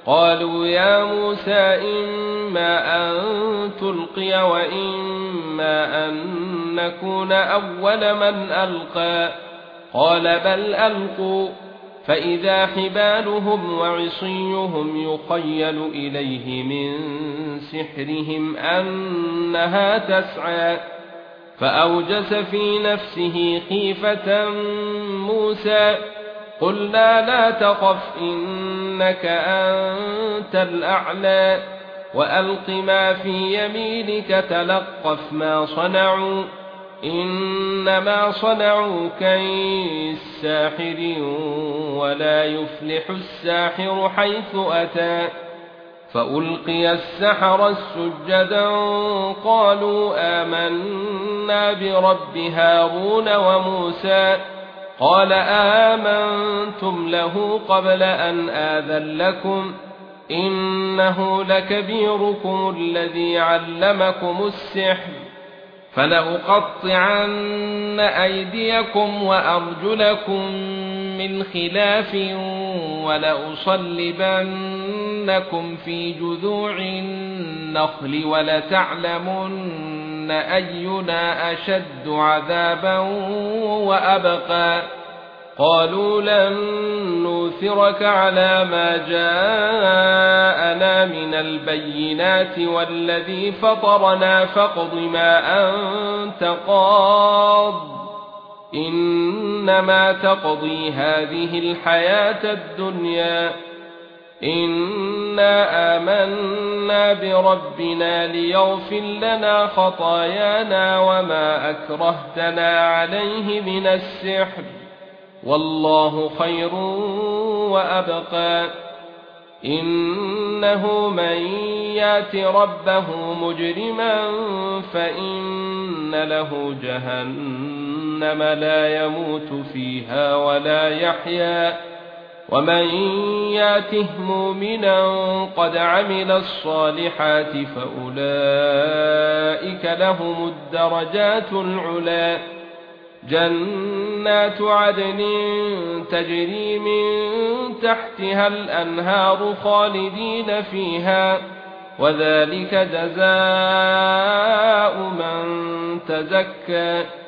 قالوا يا موسى إما أن تلقي وإما أن نكون أول من ألقى قال بل ألقوا فإذا حبالهم وعصيهم يخيل إليه من سحرهم أنها تسعى فأوجس في نفسه خيفة موسى قلنا لا تخف إنك أنت الأعلى وألق ما في يمينك تلقف ما صنعوا إنما صنعوا كيد ساحر ولا يفلح الساحر حيث أتى فألقي السحرة سجدا قالوا آمنا برب هارون وموسى قال آمنتم له قبل أن آذن لكم إنه لكبيركم الذي علمكم السحر فلأقطعن أيديكم وأرجلكم من خلاف ولأصلبنكم في جذوع النخل ولتعلمن أينا أشد عذابا وأبقى قالوا لن نؤثرك على ما جاءنا من البينات والذي فطرنا فاقض ما أنت قاض إنما تقضي هذه الحياة الدنيا إنا آمنا بربنا ليغفر لنا خطايانا وما أكرهتنا عليه من السحر والله خير وأبقى إنه من يات ربه مجرما فإن له جهنم لا يموت فيها ولا يحيا ومن ياته مؤمنا قد عمل الصالحات فأولئك لهم الدرجات العلى جنات عدن تجري من تحتها الأنهار خالدين فيها وذلك جزاء من تزكى